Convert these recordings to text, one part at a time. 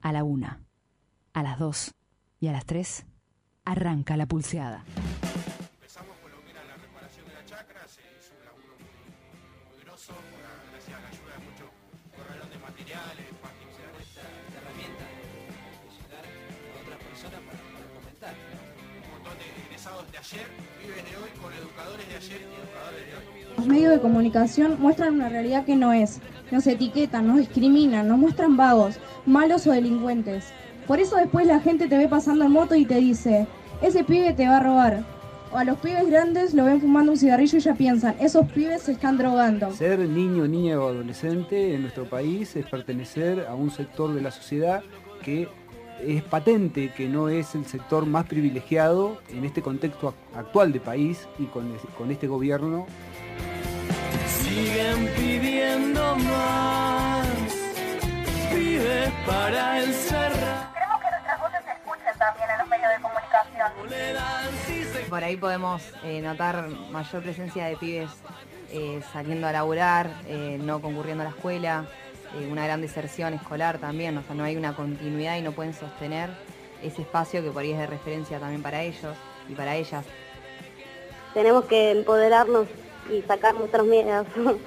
A la 1, a las 2 y a las 3 arranca la pulseada. Empezamos con lo que era la reparación de la chacra, se hizo un laburo muy grosso, gracias a la ayuda de muchos corralón de materiales, parking, esta herramienta de llegar a otras personas para comentar. Un montón de egresados de ayer viven de hoy con educadores de ayer y educadores de hoy. Los medios de comunicación muestran una realidad que no es. Nos etiquetan, nos discriminan, nos muestran vagos, malos o delincuentes. Por eso después la gente te ve pasando en moto y te dice, ese pibe te va a robar. O a los pibes grandes lo ven fumando un cigarrillo y ya piensan, esos pibes se están drogando. Ser niño, niña o adolescente en nuestro país es pertenecer a un sector de la sociedad que es patente que no es el sector más privilegiado en este contexto actual de país y con este gobierno. Siguen pidiendo más, pibes para encerrar. Queremos que nuestras voces se escuchen también en los medios de comunicación. Por ahí podemos notar mayor presencia de pibes saliendo a laburar, no concurriendo a la escuela, una gran deserción escolar también, o sea, no hay una continuidad y no pueden sostener ese espacio que por ahí es de referencia también para ellos y para ellas. Tenemos que empoderarnos y sacar nuestros miedos.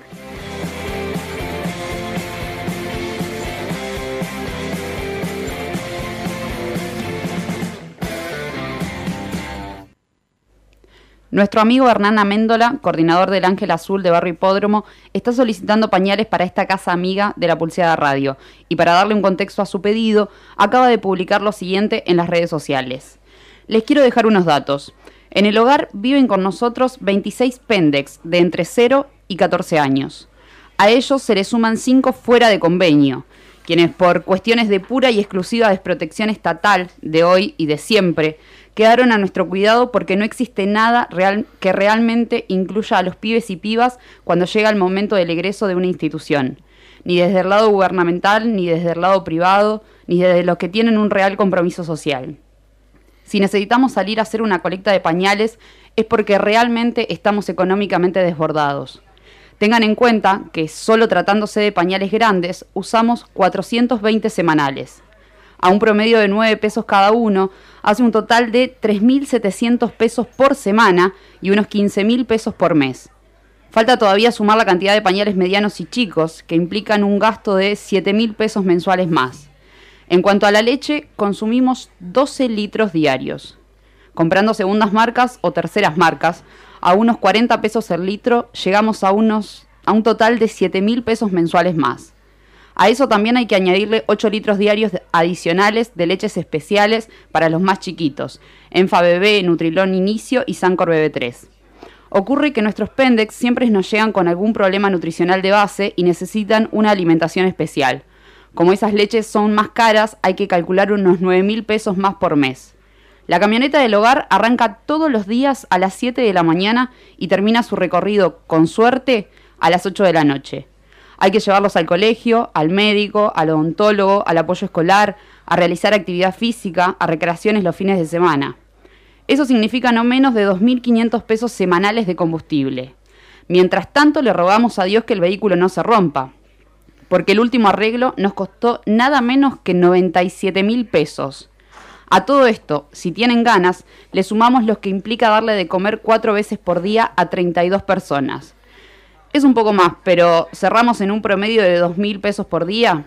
Nuestro amigo Hernán Améndola, coordinador del Ángel Azul de Barrio Hipódromo, está solicitando pañales para esta casa amiga de la Pulseada Radio y para darle un contexto a su pedido, acaba de publicar lo siguiente en las redes sociales. Les quiero dejar unos datos. En el hogar viven con nosotros 26 pendex de entre 0 y 14 años. A ellos se les suman 5 fuera de convenio, quienes por cuestiones de pura y exclusiva desprotección estatal de hoy y de siempre, quedaron a nuestro cuidado porque no existe nada que realmente incluya a los pibes y pibas cuando llega el momento del egreso de una institución, ni desde el lado gubernamental, ni desde el lado privado, ni desde los que tienen un real compromiso social. Si necesitamos salir a hacer una colecta de pañales es porque realmente estamos económicamente desbordados. Tengan en cuenta que solo tratándose de pañales grandes usamos 420 semanales. A un promedio de 9 pesos cada uno, hace un total de 3.700 pesos por semana y unos 15.000 pesos por mes. Falta todavía sumar la cantidad de pañales medianos y chicos, que implican un gasto de 7.000 pesos mensuales más. En cuanto a la leche, consumimos 12 litros diarios. Comprando segundas marcas o terceras marcas, a unos 40 pesos el litro, llegamos a un total de 7.000 pesos mensuales más. A eso también hay que añadirle 8 litros diarios adicionales de leches especiales para los más chiquitos, Enfa Bebé, Nutrilón Inicio y Sancor BB3. Ocurre que nuestros pendex siempre nos llegan con algún problema nutricional de base y necesitan una alimentación especial. Como esas leches son más caras, hay que calcular unos 9.000 pesos más por mes. La camioneta del hogar arranca todos los días a las 7 de la mañana y termina su recorrido, con suerte, a las 8 de la noche. Hay que llevarlos al colegio, al médico, al odontólogo, al apoyo escolar, a realizar actividad física, a recreaciones los fines de semana. Eso significa no menos de 2.500 pesos semanales de combustible. Mientras tanto, le rogamos a Dios que el vehículo no se rompa, porque el último arreglo nos costó nada menos que 97.000 pesos. A todo esto, si tienen ganas, le sumamos los que implica darle de comer 4 veces por día a 32 personas. Es un poco más, pero cerramos en un promedio de 2.000 pesos por día.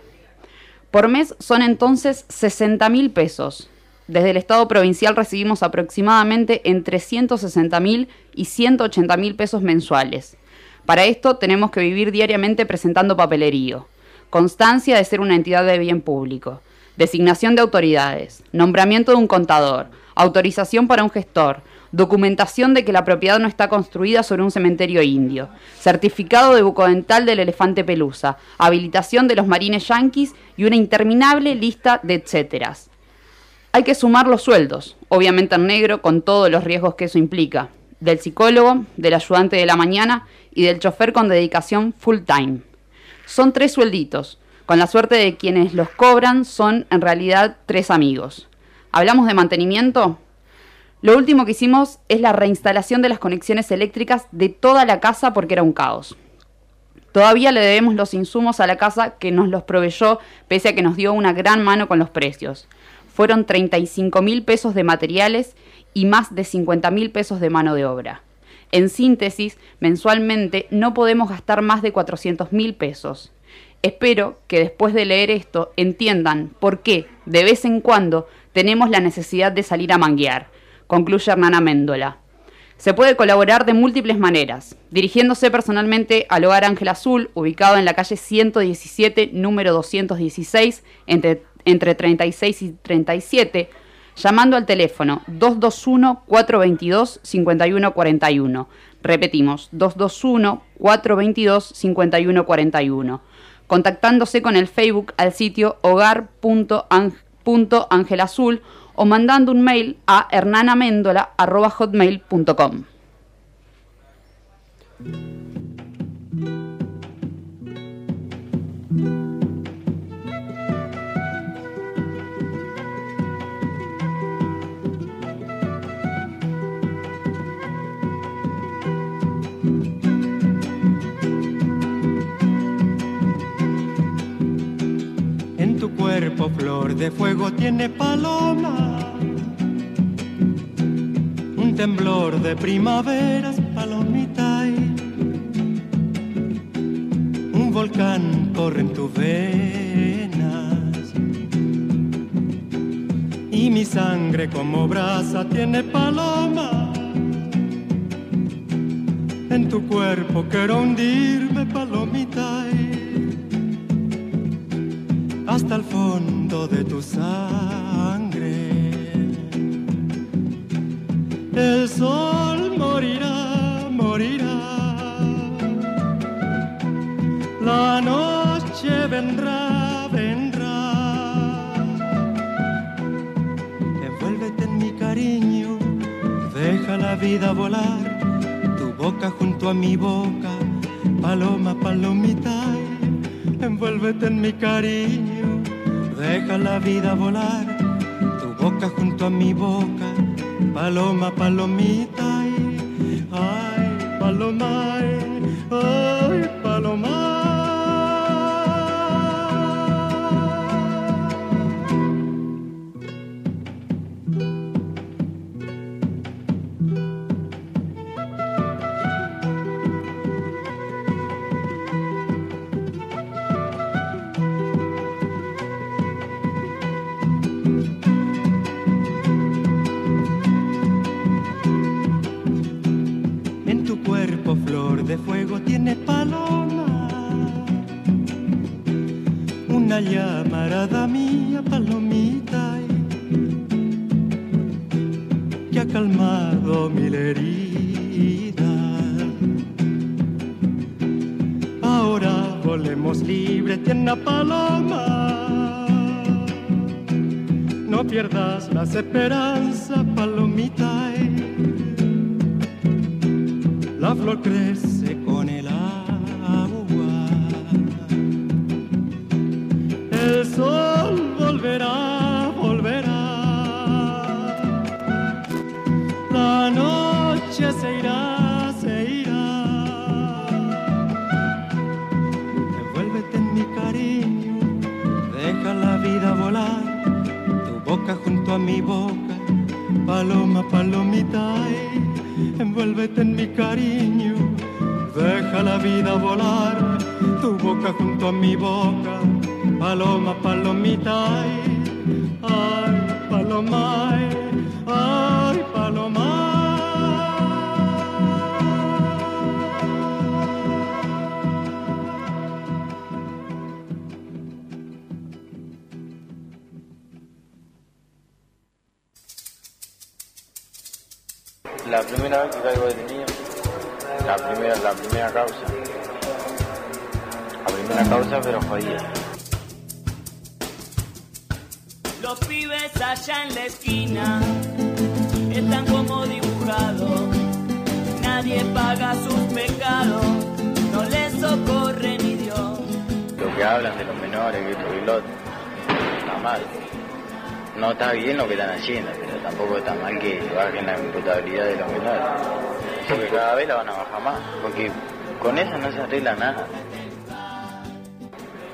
Por mes son entonces 60.000 pesos. Desde el Estado provincial recibimos aproximadamente entre 160.000 y 180.000 pesos mensuales. Para esto tenemos que vivir diariamente presentando papelerío, constancia de ser una entidad de bien público, designación de autoridades, nombramiento de un contador, autorización para un gestor, documentación de que la propiedad no está construida sobre un cementerio indio, certificado de bucodental del elefante pelusa, habilitación de los marines yanquis y una interminable lista de etcéteras. Hay que sumar los sueldos, obviamente en negro, con todos los riesgos que eso implica, del psicólogo, del ayudante de la mañana y del chofer con dedicación full time. Son 3 suelditos, con la suerte de quienes los cobran son en realidad 3 amigos. ¿Hablamos de mantenimiento? Lo último que hicimos es la reinstalación de las conexiones eléctricas de toda la casa porque era un caos. Todavía le debemos los insumos a la casa que nos los proveyó, pese a que nos dio una gran mano con los precios. Fueron 35.000 pesos de materiales y más de 50.000 pesos de mano de obra. En síntesis, mensualmente no podemos gastar más de 400.000 pesos. Espero que después de leer esto entiendan por qué, de vez en cuando, tenemos la necesidad de salir a manguear, concluye Hernán Améndola. Se puede colaborar de múltiples maneras, dirigiéndose personalmente al Hogar Ángel Azul, ubicado en la calle 117, número 216, entre 36 y 37, llamando al teléfono 221-422-5141. Repetimos, 221-422-5141. Contactándose con el Facebook al sitio hogar.angelazul o mandando un mail a hernanamendola@hotmail.com. En tu cuerpo flor de fuego tiene paloma, un temblor de primaveras, palomita, y un volcán corre en tus venas, y mi sangre como brasa tiene paloma. En tu cuerpo quiero hundirme, palomita, hasta el fondo de tu sangre. El sol morirá, morirá. La noche vendrá, vendrá. Envuélvete en mi cariño, deja la vida volar. Tu boca junto a mi boca, paloma, palomita. Envuélvete en mi cariño, deja la vida volar. Tu boca junto a mi boca, paloma, palomita. Ay, paloma, ay, paloma. Flor de fuego tiene paloma, una llamarada mía, palomita, que ha calmado mil heridas. Ahora volemos libre, tierna paloma, no pierdas las esperanzas, palomita. La flor crece con el agua, el sol volverá, volverá, la noche se irá, se irá. Envuélvete en mi cariño, deja la vida volar, tu boca junto a mi boca, paloma, palomita. Envuélvete en mi cariño, deja la vida volar, tu boca junto a mi boca, paloma, palomita. Ay, paloma, ay, paloma. La primera vez que caigo detenido, la primera causa. La primera causa, pero jodida. Los pibes allá en la esquina están como dibujados. Nadie paga sus pecados, no les socorre ni Dios. Lo que hablan de los menores, que esto y lo otro, está mal. No está bien lo que están haciendo, pero tampoco está mal que bajen la imputabilidad de los menores. Porque cada vez la van a bajar más, porque con eso no se arregla nada.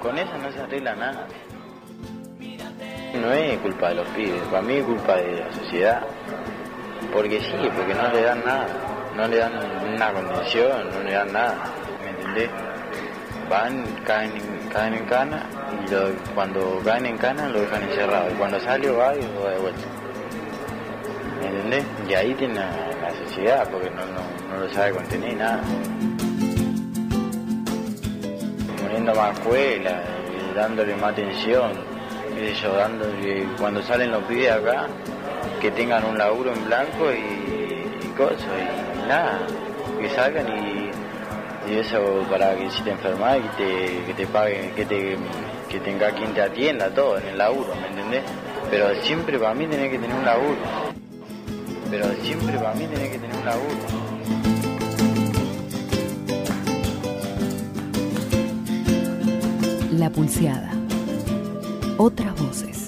con eso no se arregla nada. No es culpa de los pibes, para mí es culpa de la sociedad. Porque sí, porque no le dan nada, no le dan una contención, no le dan nada, ¿me entendés? Van, caen en cana y cuando caen en cana lo dejan encerrado. Y cuando sale va y lo va de vuelta. ¿Me entendés? Y ahí tiene la sociedad, porque no lo sabe contener nada. Poniendo más escuela, dándole más atención, dándole, cuando salen los pibes acá, que tengan un laburo en blanco y cosas, y nada, que salgan y eso para que si te enfermas que te paguen, que tenga quien te atienda todo en el laburo, ¿me entendés? Pero siempre para mí tenés que tener un laburo. La Pulseada. Otras voces.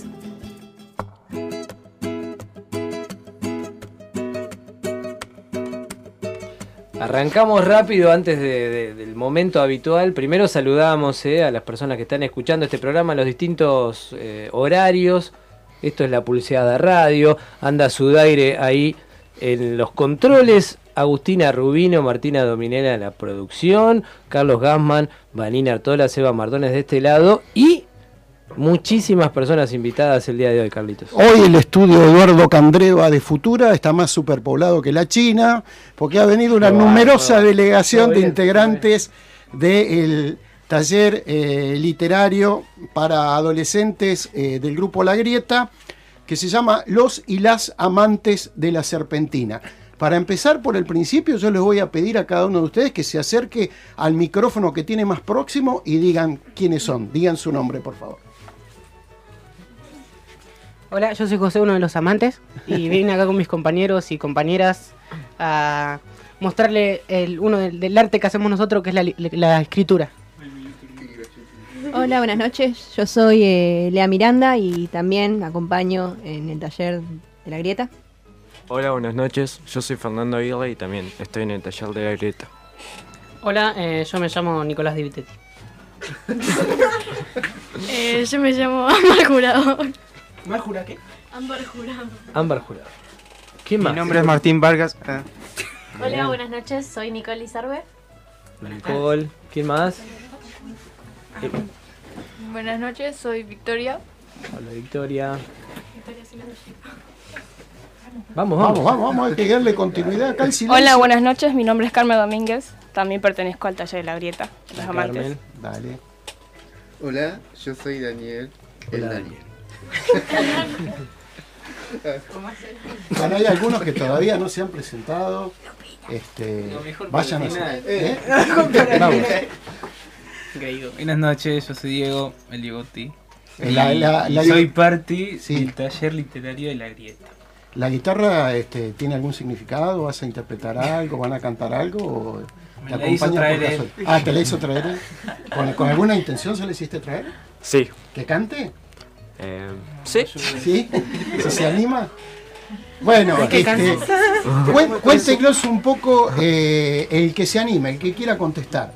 Arrancamos rápido antes del momento habitual. Primero saludamos a las personas que están escuchando este programa en los distintos horarios. Esto es La Pulseada Radio. Anda Sudaire ahí en los controles. Agustina Rubino, Martina Dominela en la producción. Carlos Gassman, Vanina Artola, Seba Mardones de este lado. Y muchísimas personas invitadas el día de hoy, Carlitos. Hoy el estudio Eduardo Candreva de Futura está más superpoblado que la China, porque ha venido una numerosa delegación de integrantes del taller literario para adolescentes del grupo La Grieta, que se llama Los y las amantes de la serpentina. Para empezar por el principio, yo les voy a pedir a cada uno de ustedes que se acerque al micrófono que tiene más próximo y digan quiénes son. Digan su nombre, por favor. Hola, yo soy José, uno de los amantes, y vine acá con mis compañeros y compañeras a mostrarle uno del arte que hacemos nosotros, que es la escritura. Hola, buenas noches. Yo soy Lea Miranda y también acompaño en el taller de La Grieta. Hola, buenas noches. Yo soy Fernando Aguirre y también estoy en el taller de La Grieta. Hola, yo me llamo Nicolás Di Vitetti. Yo me llamo Ámbar Jurado. ¿Más jura qué? Ámbar Jurado. Ámbar Jurado. ¿Quién más? Mi nombre es Martín Vargas. Hola, buenas noches. Soy Nicole Lizarbe. Nicole. ¿Quién más? Buenas noches, soy Victoria. Hola, Victoria. Vamos a pegarle continuidad acá al silencio. Hola, buenas noches, mi nombre es Carmen Domínguez, también pertenezco al taller de La Grieta, los amantes. Dale. Hola, yo soy Daniel. Hola, Daniel. Bueno, hay algunos que todavía no se han presentado. Vayan a hacer. Buenas noches, yo soy Diego, el Diegotti. Y soy parte del taller literario de La Grieta. ¿La guitarra tiene algún significado? ¿Vas a interpretar algo? ¿Van a cantar algo? ¿O te la hizo traer él. ¿Te la hizo traer él? ¿Con alguna intención se la hiciste traer? Sí. ¿Que cante? Sí. ¿Sí? ¿Si se anima? Bueno, cuéntenos un poco el que se anime, el que quiera contestar.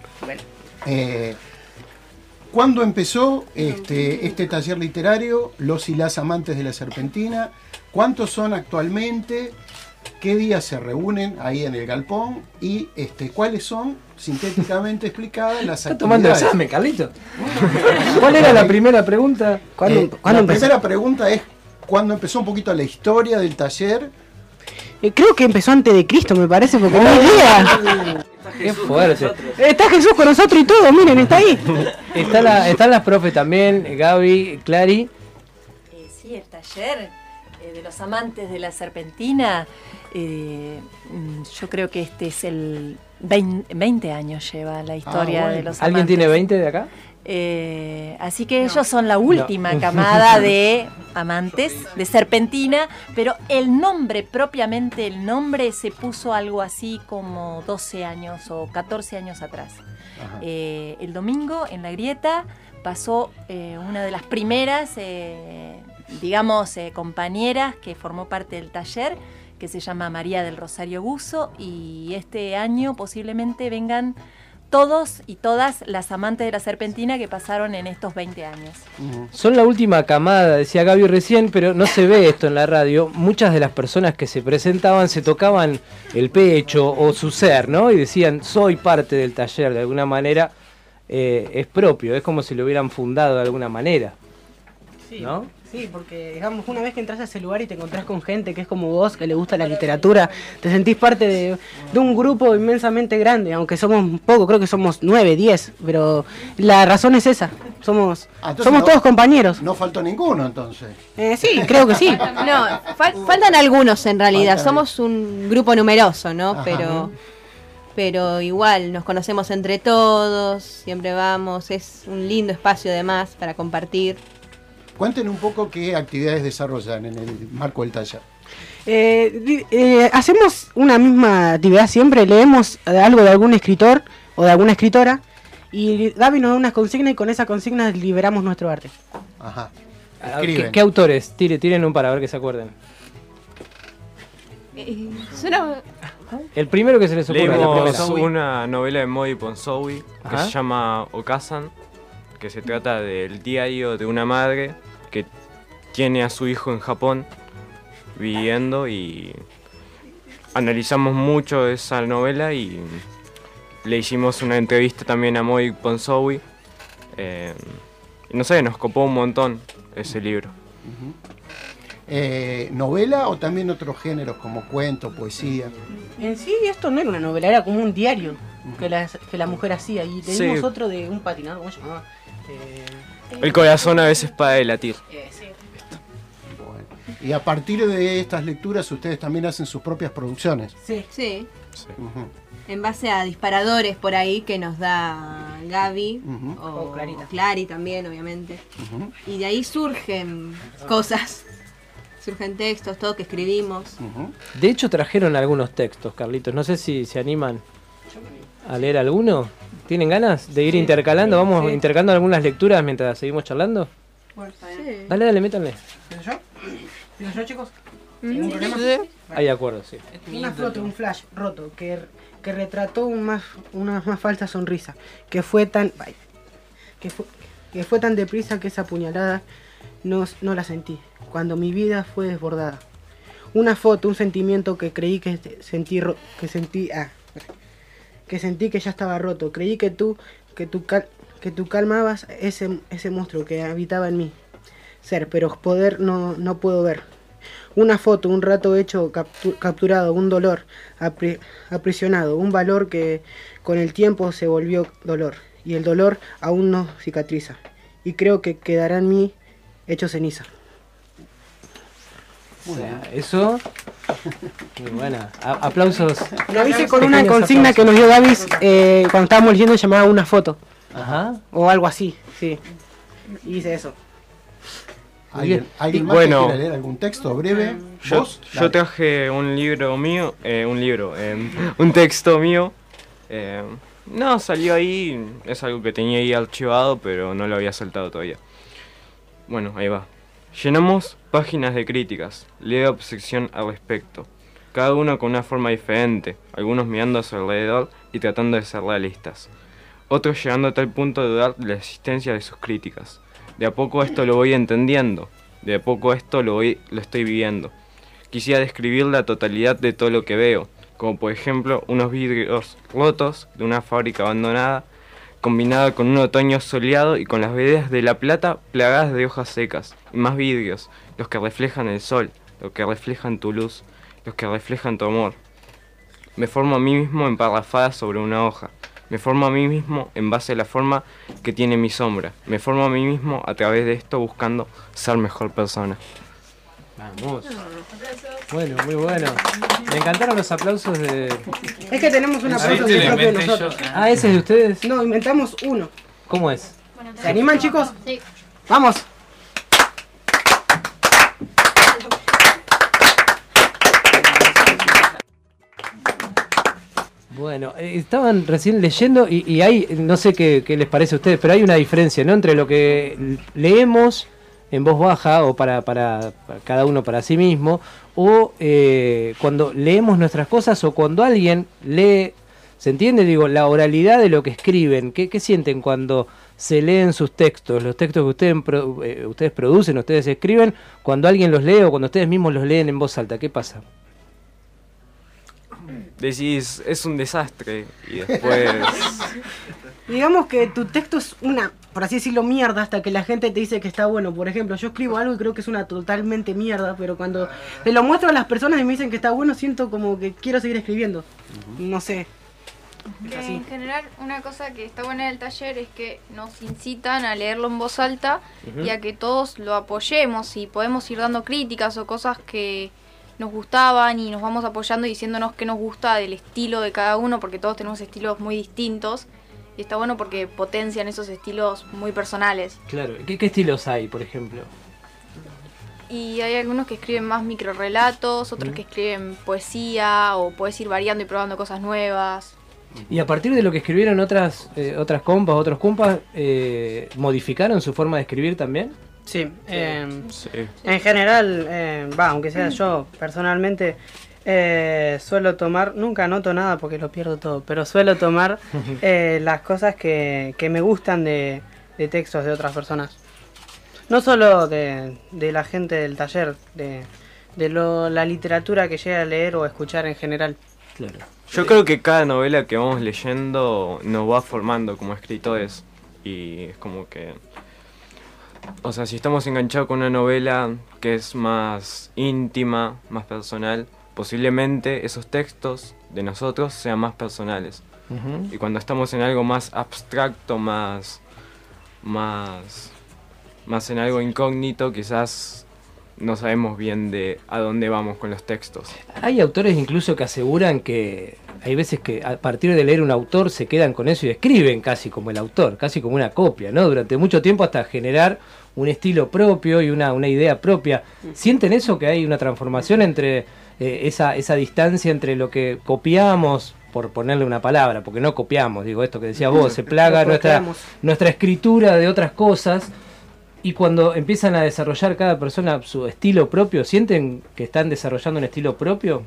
¿Cuándo empezó este taller literario, Los y las amantes de la serpentina? ¿Cuántos son actualmente? ¿Qué días se reúnen ahí en el galpón? Y cuáles son, sintéticamente explicadas, las actividades. ¿Está tomando examen, Carlito? ¿Cuál era la primera pregunta? La primera pregunta es ¿cuándo empezó un poquito la historia del taller? Creo que empezó antes de Cristo, me parece, porque no hay idea. Qué fuerte. Está Jesús con nosotros y todo, miren, está ahí. Están las profes también, Gaby, Clary. Sí, el taller de los amantes de la serpentina, yo creo que este es el 20 años lleva la historia de los amantes. ¿Alguien tiene 20 de acá? Así que ellos son la última camada de amantes de serpentina, pero el nombre, propiamente el nombre, se puso algo así como 12 años o 14 años atrás. El domingo en La Grieta pasó una de las primeras, compañeras que formó parte del taller, que se llama María del Rosario Buzo, y este año posiblemente vengan todos y todas las amantes de la serpentina que pasaron en estos 20 años. Son la última camada, decía Gaby recién, pero no se ve esto en la radio. Muchas de las personas que se presentaban se tocaban el pecho o su ser, ¿no? Y decían, soy parte del taller, de alguna manera es propio, es como si lo hubieran fundado de alguna manera. Sí, ¿no? Sí, porque digamos, una vez que entras a ese lugar y te encontrás con gente que es como vos, que le gusta la literatura, te sentís parte de un grupo inmensamente grande, aunque somos poco, creo que somos 9, 10, pero la razón es esa, somos todos compañeros. No faltó ninguno entonces. Sí, creo que sí. No, faltan algunos en realidad, somos un grupo numeroso, ¿no? Ajá. Pero igual nos conocemos entre todos, siempre vamos, es un lindo espacio además para compartir. Cuenten un poco qué actividades desarrollan en el marco del taller. Hacemos una misma actividad siempre, leemos algo de algún escritor o de alguna escritora y Gaby nos da unas consignas y con esa consigna liberamos nuestro arte. Ajá. ¿Qué autores? Tiren un para ver que se acuerden. El primero que se les ocurra. Leímos una novela de Modi Ponsowi que se llama Okazan, que se trata del diario de una madre que tiene a su hijo en Japón viviendo, y analizamos mucho esa novela y le hicimos una entrevista también a Modi Ponsowi. Y no sé, nos copó un montón ese libro. ¿Novela o también otros géneros como cuento, poesía? En sí esto no era una novela, era como un diario que la mujer hacía. Y teníamos Sí. otro de un patinador, ¿cómo se llamaba? El corazón a veces para de latir. Bueno. Y a partir de estas lecturas ustedes también hacen sus propias producciones. Sí. En base a disparadores por ahí que nos da Gaby o Clarita. Clary también, obviamente. Y de ahí surgen cosas, surgen textos, todo que escribimos. De hecho trajeron algunos textos, Carlitos. No sé si se animan a leer alguno. ¿Tienen ganas de ir intercalando? Vamos intercalando algunas lecturas mientras seguimos charlando. Bueno, Dale, métanle. ¿Pienso yo, chicos? ¿Ningún problema? Hay acuerdo, sí. Una foto, un flash roto que retrató una más falsa sonrisa, que fue tan deprisa que esa puñalada no la sentí, cuando mi vida fue desbordada. Una foto, un sentimiento que creí que sentí que ya estaba roto. Creí que tú calmabas ese monstruo que habitaba en mí ser, pero poder no puedo ver. Una foto, un rato hecho capturado, un dolor aprisionado, un valor que con el tiempo se volvió dolor, y el dolor aún no cicatriza, y creo que quedará en mí hecho ceniza. O sea, eso. Muy buena. Aplausos. Lo hice con una consigna que nos dio Gaby cuando estábamos leyendo, llamada Una foto. Ajá. O algo así, sí. Hice eso. ¿Alguien más Bueno, que quiera leer algún texto breve? Yo traje un libro mío, un texto mío. No, salió ahí, es algo que tenía ahí archivado, pero no lo había soltado todavía. Bueno, ahí va. Llenamos páginas de críticas, leo sección al respecto, cada uno con una forma diferente, algunos mirando a su alrededor y tratando de ser realistas, otros llegando a tal punto de dudar de la existencia de sus críticas. De a poco esto lo voy entendiendo, de a poco esto lo estoy viviendo. Quisiera describir la totalidad de todo lo que veo, como por ejemplo unos vidrios rotos de una fábrica abandonada, combinada con un otoño soleado y con las veredas de La Plata plagadas de hojas secas, y más vidrios, los que reflejan el sol, los que reflejan tu luz, los que reflejan tu amor. Me formo a mí mismo emparrafada sobre una hoja, me formo a mí mismo en base a la forma que tiene mi sombra, me formo a mí mismo a través de esto buscando ser mejor persona. Vamos. Bueno, muy bueno. Me encantaron los aplausos de... Es que tenemos un aplauso ¿Sí? propio de nosotros. Ah, ¿ese es de ustedes? No, inventamos uno. ¿Cómo es? ¿Se animan, chicos? Sí. ¡Vamos! Bueno, estaban recién leyendo y hay, no sé qué les parece a ustedes, pero hay una diferencia, ¿no?, entre lo que leemos en voz baja o para cada uno para sí mismo, o cuando leemos nuestras cosas, o cuando alguien lee ¿Se entiende? Digo, la oralidad de lo que escriben. ¿Qué sienten cuando se leen sus textos? Los textos que ustedes producen, ustedes escriben, cuando alguien los lee o cuando ustedes mismos los leen en voz alta, ¿qué pasa? Decís, es un desastre, y después... Digamos que tu texto es una, por así decirlo, mierda, hasta que la gente te dice que está bueno. Por ejemplo, yo escribo algo y creo que es una totalmente mierda, pero cuando te lo muestro a las personas y me dicen que está bueno, siento como que quiero seguir escribiendo. No sé. Que en general una cosa que está buena del taller es que nos incitan a leerlo en voz alta y a que todos lo apoyemos y podemos ir dando críticas o cosas que nos gustaban y nos vamos apoyando y diciéndonos qué nos gusta del estilo de cada uno, porque todos tenemos estilos muy distintos y está bueno porque potencian esos estilos muy personales. Claro, ¿qué estilos hay, por ejemplo? Y hay algunos que escriben más microrelatos, otros que escriben poesía, o podés ir variando y probando cosas nuevas. Y a partir de lo que escribieron otras compas, otros compas, ¿modificaron su forma de escribir también? Sí, en general, aunque sea yo personalmente, suelo tomar, nunca anoto nada porque lo pierdo todo, pero suelo tomar las cosas que me gustan de textos de otras personas. No solo de la gente del taller, de la literatura que llega a leer o a escuchar en general. Claro. Yo creo que cada novela que vamos leyendo nos va formando como escritores y es como que... O sea, si estamos enganchados con una novela que es más íntima, más personal, posiblemente esos textos de nosotros sean más personales. Y cuando estamos en algo más abstracto, más en algo incógnito, quizás no sabemos bien de a dónde vamos con los textos. Hay autores incluso que aseguran que hay veces que a partir de leer un autor se quedan con eso y escriben casi como el autor, casi como una copia, ¿no? Durante mucho tiempo hasta generar un estilo propio y una idea propia. ¿Sienten eso, que hay una transformación entre esa distancia entre lo que copiamos, por ponerle una palabra, porque no copiamos, digo esto que decías vos, se plaga nuestra escritura de otras cosas? Y cuando empiezan a desarrollar cada persona su estilo propio, ¿sienten que están desarrollando un estilo propio?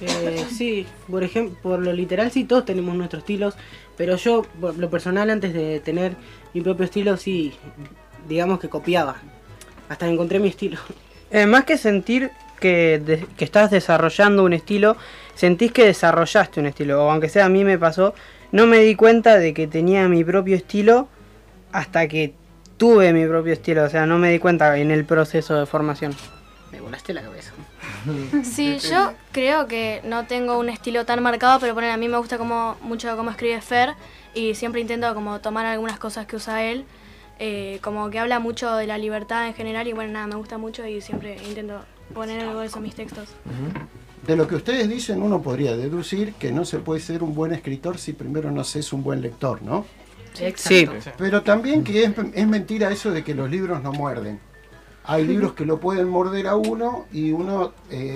Sí, por ejemplo, por lo literal sí, todos tenemos nuestros estilos, pero yo, por lo personal, antes de tener mi propio estilo, sí, digamos que copiaba, hasta encontré mi estilo. Más que sentir que estás desarrollando un estilo, sentís que desarrollaste un estilo, o aunque sea a mí me pasó, no me di cuenta de que tenía mi propio estilo hasta que tuve mi propio estilo, o sea, no me di cuenta en el proceso de formación. Me volaste la cabeza. Sí, yo creo que no tengo un estilo tan marcado, pero a mí me gusta mucho cómo escribe Fer y siempre intento como tomar algunas cosas que usa él, como que habla mucho de la libertad en general y me gusta mucho y siempre intento poner algo de eso en mis textos. De lo que ustedes dicen uno podría deducir que no se puede ser un buen escritor si primero no se es un buen lector, ¿no? Sí. Pero también que es mentira eso de que los libros no muerden. Hay libros que lo pueden morder a uno y uno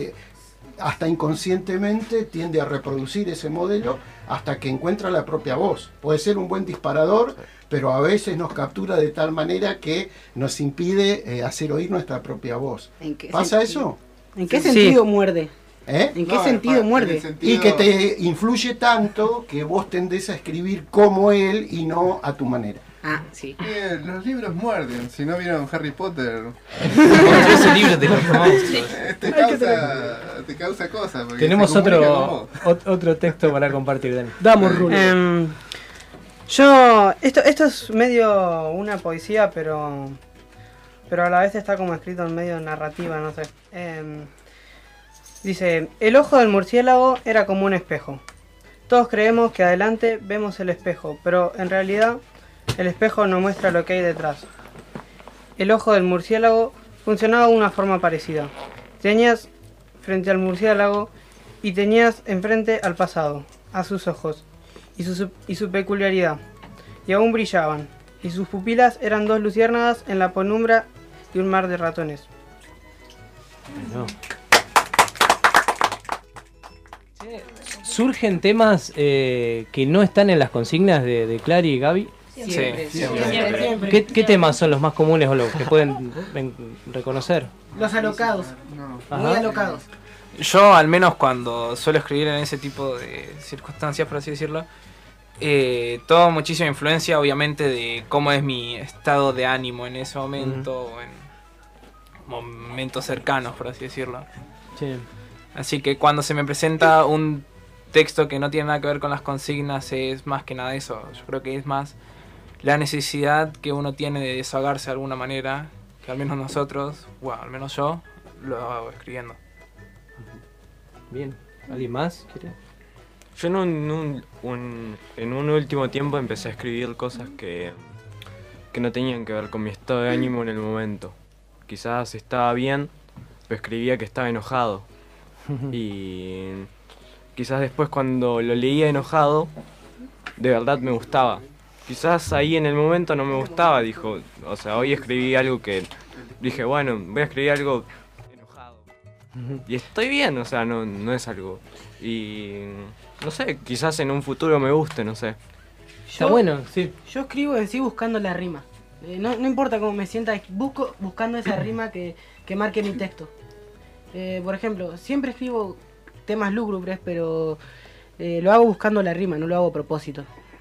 hasta inconscientemente tiende a reproducir ese modelo hasta que encuentra la propia voz. Puede ser un buen disparador, pero a veces nos captura de tal manera que nos impide hacer oír nuestra propia voz. ¿Pasa eso? ¿En qué sentido muerde? ¿En qué sentido muerde? Y que te influye tanto que vos tendés a escribir como él y no a tu manera. Ah, sí. Los libros muerden. Si no vieron Harry Potter, ese libro te lo te causa cosas. Tenemos otro texto para compartir, Dani. Damos rulo. Esto es medio una poesía, pero a la vez está como escrito en medio narrativa, no sé. Dice: el ojo del murciélago era como un espejo. Todos creemos que adelante vemos el espejo, pero en realidad el espejo no muestra lo que hay detrás. El ojo del murciélago funcionaba de una forma parecida. Tenías frente al murciélago y tenías enfrente al pasado, a sus ojos, y su peculiaridad. Y aún brillaban, y sus pupilas eran dos luciérnagas en la penumbra de un mar de ratones. No. ¿Surgen temas que no están en las consignas de Clary y Gaby? Siempre. ¿Qué temas son los más comunes o los que pueden reconocer? Los alocados. Muy Ajá. alocados. Yo, al menos cuando suelo escribir en ese tipo de circunstancias, por así decirlo, tomo muchísima influencia, obviamente, de cómo es mi estado de ánimo en ese momento, o en momentos cercanos, por así decirlo. Sí. Así que cuando se me presenta un texto que no tiene nada que ver con las consignas, es más que nada eso. Yo creo que es más la necesidad que uno tiene de desahogarse de alguna manera, que al menos nosotros, bueno, al menos yo, lo hago escribiendo. Bien. ¿Alguien más quiere? Yo en un último tiempo empecé a escribir cosas que no tenían que ver con mi estado de ánimo en el momento. Quizás estaba bien, pero escribía que estaba enojado. Y quizás después cuando lo leía enojado, de verdad me gustaba. Quizás ahí en el momento no me gustaba, hoy escribí algo que dije, bueno, voy a escribir algo enojado. Y estoy bien, no es algo. Y no sé, quizás en un futuro me guste, no sé. Está bueno, sí. Yo escribo en sí buscando la rima. No importa cómo me sienta, busco buscando esa rima que marque mi texto. Por ejemplo, siempre escribo temas lúgubres, pero lo hago buscando la rima, no lo hago a propósito.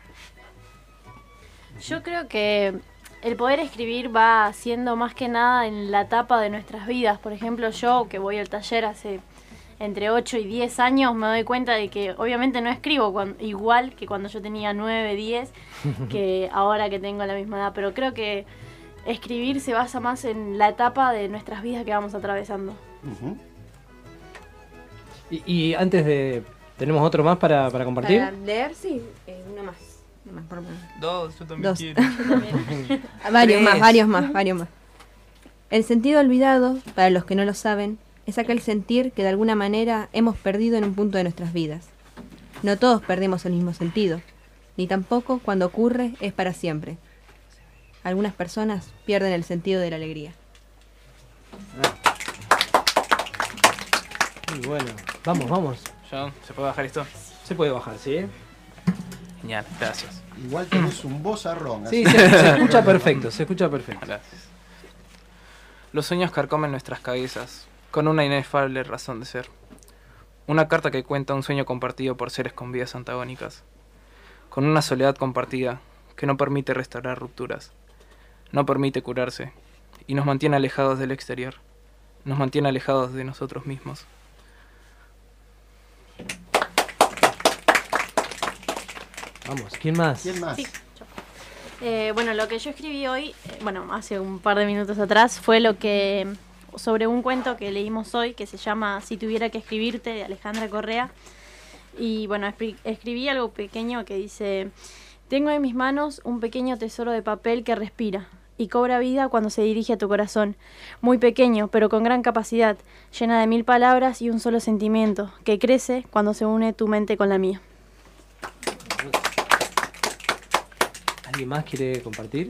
Yo creo que el poder escribir va siendo más que nada en la etapa de nuestras vidas. Por ejemplo, yo que voy al taller hace entre 8 y 10 años, me doy cuenta de que obviamente no escribo igual que cuando yo tenía 9, 10, que ahora que tengo la misma edad. Pero creo que escribir se basa más en la etapa de nuestras vidas que vamos atravesando. Y antes de... ¿Tenemos otro más para compartir? Para leer, sí, uno más. Por lo menos. Dos, yo también Dos. quiero. varios más. El sentido olvidado, para los que no lo saben, es aquel sentir que de alguna manera hemos perdido en un punto de nuestras vidas. No todos perdemos el mismo sentido, ni tampoco cuando ocurre es para siempre. Algunas personas pierden el sentido de la alegría. Muy bueno. Vamos. ¿Se puede bajar esto? Se puede bajar, ¿sí? Genial, gracias. Igual tenés un vozarrón. Sí, así. se escucha perfecto, Gracias. Los sueños carcomen nuestras cabezas, con una inefable razón de ser. Una carta que cuenta un sueño compartido por seres con vidas antagónicas, con una soledad compartida que no permite restaurar rupturas, no permite curarse, y nos mantiene alejados del exterior, nos mantiene alejados de nosotros mismos. Vamos, ¿quién más? Sí, bueno, lo que yo escribí hoy, hace un par de minutos atrás, fue sobre un cuento que leímos hoy que se llama Si tuviera que escribirte, de Alejandra Correa. Y bueno, escribí algo pequeño que dice: tengo en mis manos un pequeño tesoro de papel que respira y cobra vida cuando se dirige a tu corazón, muy pequeño pero con gran capacidad, llena de 1000 palabras y un solo sentimiento, que crece cuando se une tu mente con la mía. ¿Alguien más quiere compartir?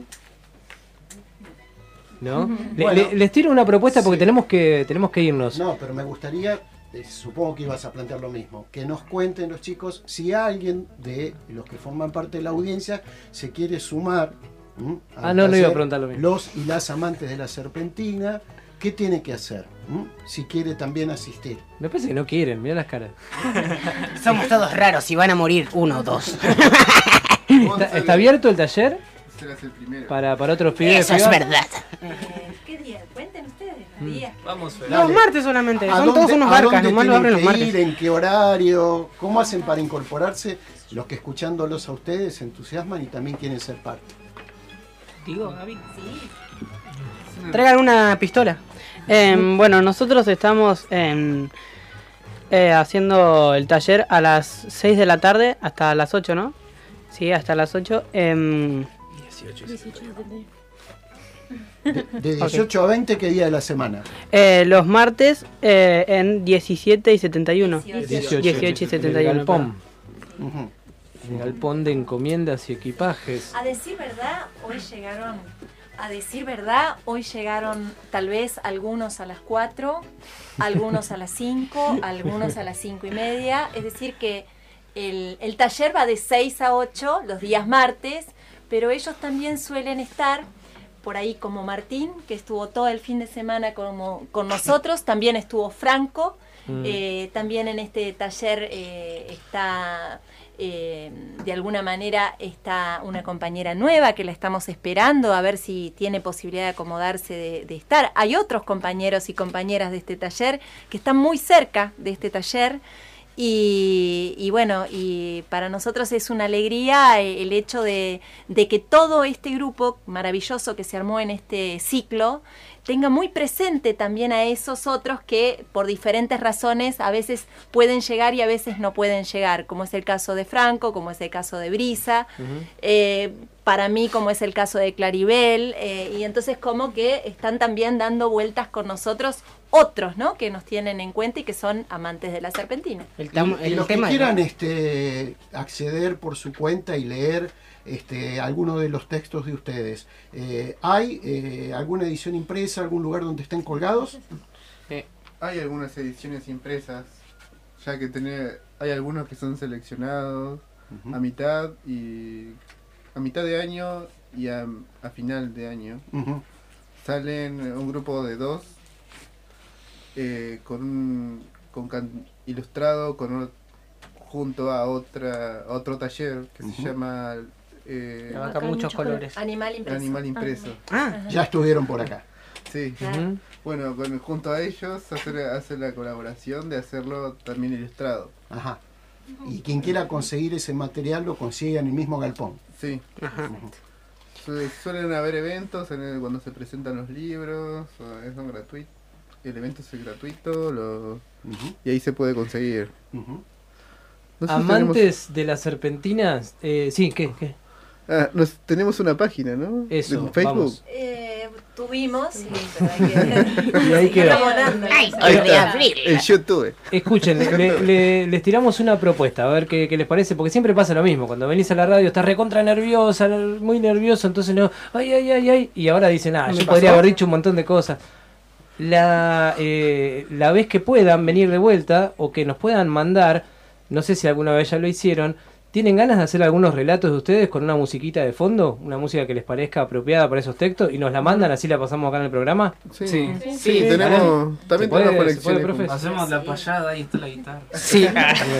¿No? Bueno, les tiro una propuesta porque tenemos que irnos. No, pero me gustaría, supongo que ibas a plantear lo mismo, que nos cuenten los chicos si alguien de los que forman parte de la audiencia se quiere sumar. No iba a preguntar lo mismo. Los y las amantes de la serpentina, ¿qué tiene que hacer? Si quiere también asistir. Me parece que no quieren, mira las caras. Somos todos raros y van a morir 1 o 2. ¿Está abierto el taller? Serás el primero. Para otros pibes. Eso es verdad. ¿Qué día? Cuenten ustedes los días. Vamos, Los martes solamente, son todos unos ¿A barcas, dónde nomás lo abren los tienen que martes. ir? ¿En qué horario? ¿Cómo hacen para incorporarse? Los que escuchándolos a ustedes se entusiasman y también quieren ser parte. Digo, Gaby. Traigan una pistola. Bueno, nosotros estamos haciendo el taller a las 6 de la tarde hasta las 8, ¿no? Sí, hasta las 8. 18. De 18 a 20, ¿qué día de la semana? Los martes en 17 y 71. 18 y 71. El galpón. El galpón de encomiendas y equipajes. A decir verdad, hoy llegaron tal vez algunos a las 4, algunos a las 5, algunos a las 5:30. Es decir que el taller va de 6 a 8 los días martes, pero ellos también suelen estar por ahí como Martín, que estuvo todo el fin de semana con nosotros, también estuvo Franco, también en este taller está... de alguna manera está una compañera nueva que la estamos esperando a ver si tiene posibilidad de acomodarse de estar. Hay otros compañeros y compañeras de este taller que están muy cerca de este taller y bueno, y para nosotros es una alegría el hecho de que todo este grupo maravilloso que se armó en este ciclo tenga muy presente también a esos otros que por diferentes razones a veces pueden llegar y a veces no pueden llegar, como es el caso de Franco, como es el caso de Brisa, para mí como es el caso de Claribel, y entonces como que están también dando vueltas con nosotros otros, ¿no? Que nos tienen en cuenta y que son amantes de la serpentina. Y los que quieran acceder por su cuenta y leer alguno de los textos de ustedes, ¿hay alguna edición impresa, algún lugar donde estén colgados? Hay algunas ediciones impresas, ya que hay algunos que son seleccionados a mitad de año y a final de año. Salen un grupo de 2 ilustrado junto a otro taller que se llama acá muchos colores. Animal impreso. Ya estuvieron por acá. Sí. Bueno, junto a ellos hace la colaboración de hacerlo también ilustrado. Ajá. Y quien quiera conseguir ese material lo consigue en el mismo galpón. Sí. Suelen haber eventos cuando se presentan los libros, son gratuitos. El evento es gratuito y ahí se puede conseguir. No sé amantes de las serpentinas, sí, ¿qué? Tenemos una página, ¿no? Eso, ¿de Facebook? Tuvimos, y ahí quedó. Ahí está, en YouTube. Escuchen, les tiramos una propuesta, a ver qué les parece, porque siempre pasa lo mismo. Cuando venís a la radio estás recontra nerviosa, muy nervioso, entonces no, ay, y ahora dicen, yo podría haber dicho un montón de cosas. La vez que puedan venir de vuelta o que nos puedan mandar, no sé si alguna vez ya lo hicieron, ¿tienen ganas de hacer algunos relatos de ustedes con una musiquita de fondo? Una música que les parezca apropiada para esos textos y nos la mandan, así la pasamos acá en el programa. Sí, tenemos, también tenemos colecciones. Hacemos la payada y está la guitarra. Sí.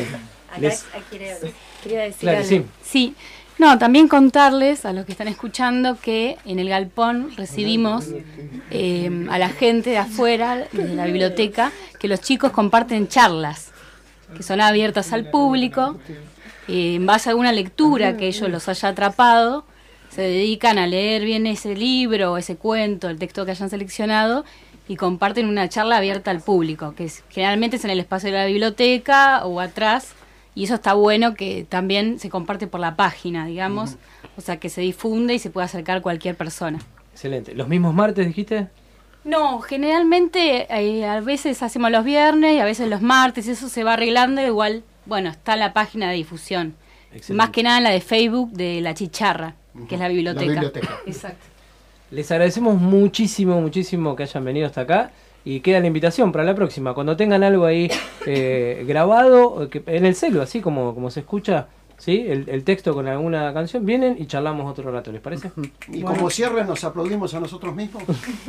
Quería decir claro, algo. Sí. No, también contarles a los que están escuchando que en el galpón recibimos a la gente de afuera, de la biblioteca, que los chicos comparten charlas, que son abiertas al público, en base a alguna lectura que ellos los haya atrapado, se dedican a leer bien ese libro, ese cuento, el texto que hayan seleccionado, y comparten una charla abierta al público, que generalmente es en el espacio de la biblioteca o atrás. Y eso está bueno, que también se comparte por la página, digamos, o sea, que se difunde y se puede acercar cualquier persona. Excelente. ¿Los mismos martes dijiste? No, generalmente a veces hacemos los viernes y a veces los martes, eso se va arreglando, igual, bueno, está en la página de difusión. Excelente. Más que nada en la de Facebook de La Chicharra, que es la biblioteca. Exacto. Les agradecemos muchísimo que hayan venido hasta acá. Y queda la invitación para la próxima. Cuando tengan algo ahí grabado, en el celu, así como se escucha, ¿sí? El texto con alguna canción, vienen y charlamos otro rato, ¿les parece? Y como cierre, nos aplaudimos a nosotros mismos.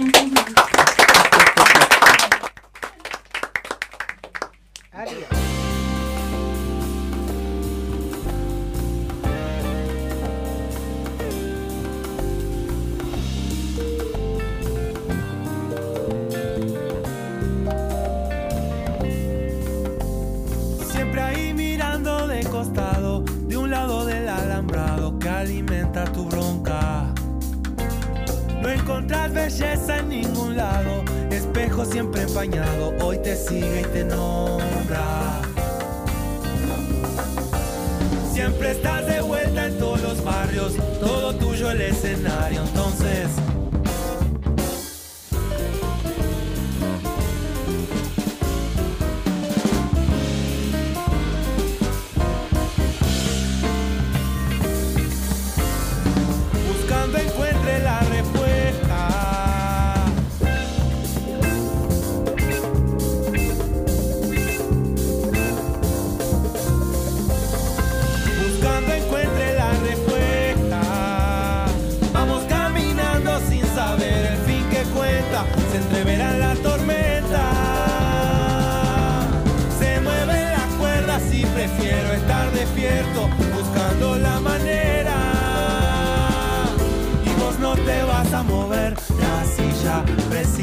De un lado del alambrado que alimenta tu bronca. No encontrás belleza en ningún lado, espejo siempre empañado, hoy te sigue y te nombra. Siempre estás de vuelta en todos los barrios, todo tuyo el escenario, entonces encuentre la respuesta. Buscando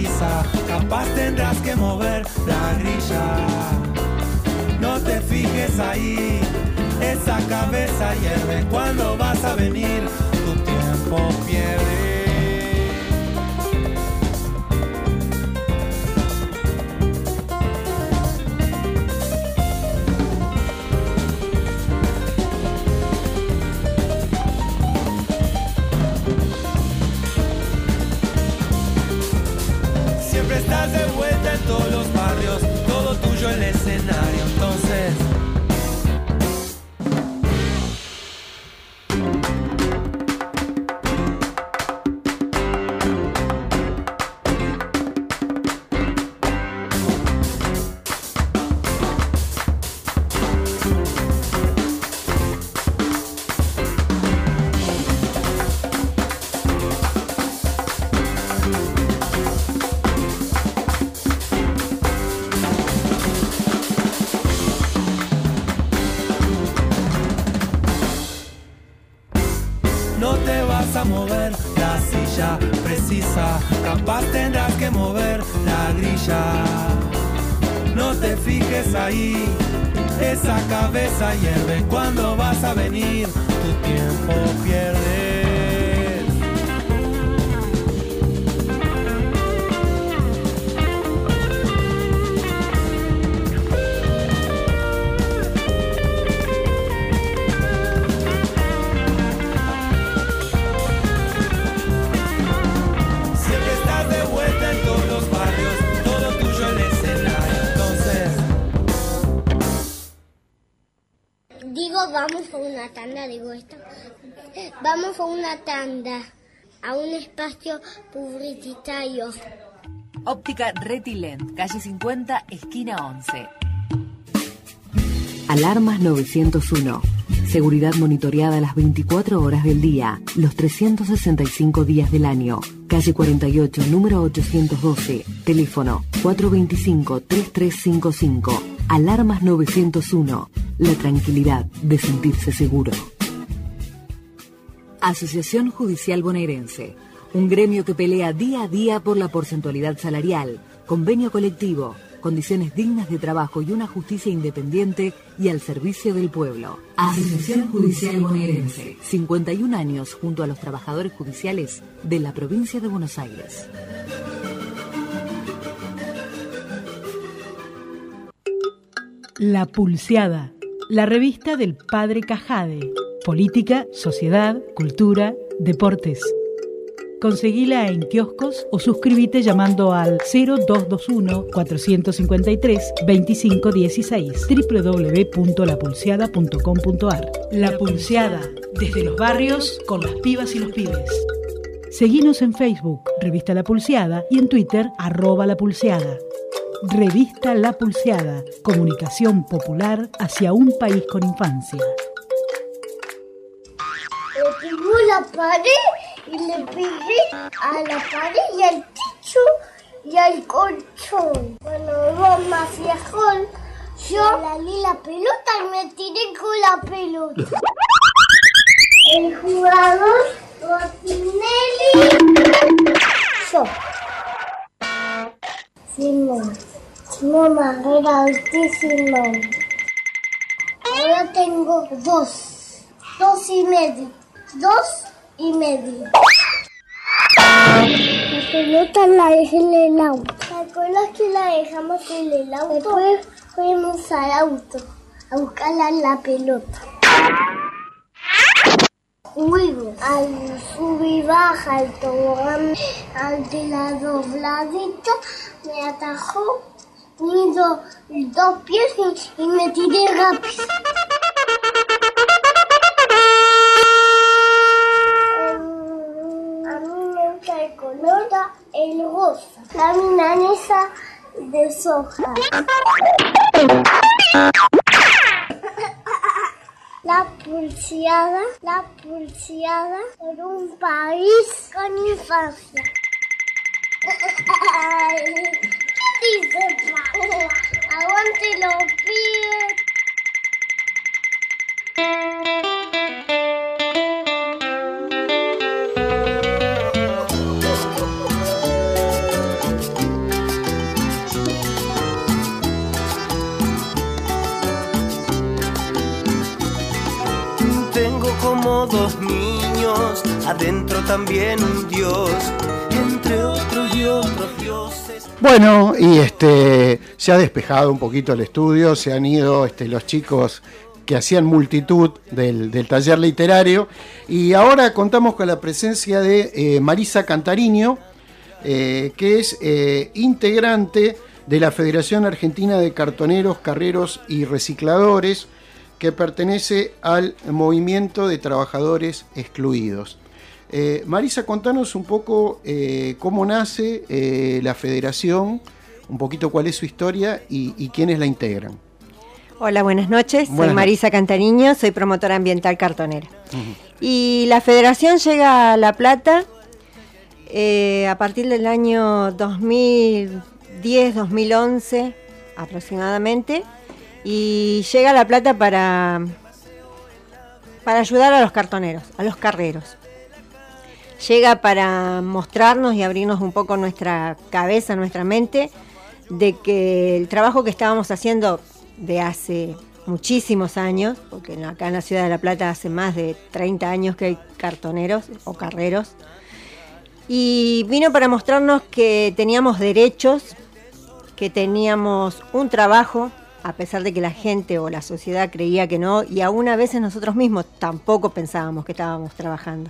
precisa, capaz tendrás que mover la grilla. No te fijes ahí, esa cabeza hierve cuando vas a venir, tu tiempo pierde. Siempre estás de vuelta en todos los barrios, todo tuyo el escenario, entonces no te vas a mover la silla precisa, capaz tendrás que mover la grilla. No te fijes ahí, esa cabeza hierve cuando vas a venir, tu tiempo pierdes. Vamos a una tanda, digo esto. Vamos a una tanda, a un espacio publicitario. Óptica Retilent, calle 50, esquina 11. Alarmas 901. Seguridad monitoreada las 24 horas del día, los 365 días del año. Calle 48, número 812. Teléfono 425-3355. Alarmas 901. La tranquilidad de sentirse seguro. Asociación Judicial Bonaerense. Un gremio que pelea día a día por la porcentualidad salarial, convenio colectivo, condiciones dignas de trabajo y una justicia independiente y al servicio del pueblo. Asociación Judicial Bonaerense. 51 años junto a los trabajadores judiciales de la provincia de Buenos Aires. La Pulseada, la revista del Padre Cajade. Política, sociedad, cultura, deportes. Conseguila en kioscos o suscríbete llamando al 0221-453-2516 www.lapulseada.com.ar. La Pulseada, desde los barrios con las pibas y los pibes. Seguinos en Facebook, Revista La Pulseada, y en Twitter, @lapulseada. Revista La Pulseada, comunicación popular hacia un país con infancia. Le pegó la pared y le pegué a la pared y al techo y al colchón. Cuando vos más viejón, yo le di la pelota y me tiré con la pelota. El jugador Rottinelli, yo. Simón Barrera altísimo. Ahora tengo 2,5. 2,5. La pelota la dejé en el auto. ¿Te acuerdas que la dejamos en el auto? Después fuimos al auto a buscarla en la pelota. Fuimos al sub y baja, al tobogán, al de la dobladita, me atajó, unido 2 pies y me tiré rápido. A mí me gusta el color, el rosa, la milanesa de soja. La pulseada por un país con infancia. ¿Qué dice, papá? Aguante los pibes. como dos niños, adentro también un dios, entre otros y otros dioses. Bueno, y se ha despejado un poquito el estudio, se han ido los chicos que hacían multitud del taller literario, y ahora contamos con la presencia de Marisa Cantariño, que es integrante de la Federación Argentina de Cartoneros, Carreros y Recicladores, que pertenece al Movimiento de Trabajadores Excluidos. Marisa, contanos un poco cómo nace la federación, un poquito cuál es su historia y quiénes la integran. Hola, buenas noches. Soy Marisa Cantariño, soy promotora ambiental cartonera. Y la federación llega a La Plata a partir del año 2010-2011 aproximadamente, y llega a La Plata para ayudar a los cartoneros, a los carreros. Llega para mostrarnos y abrirnos un poco nuestra cabeza, nuestra mente, de que el trabajo que estábamos haciendo de hace muchísimos años, porque acá en la ciudad de La Plata hace más de 30 años que hay cartoneros o carreros, y vino para mostrarnos que teníamos derechos, que teníamos un trabajo, a pesar de que la gente o la sociedad creía que no, y aún a veces nosotros mismos tampoco pensábamos que estábamos trabajando.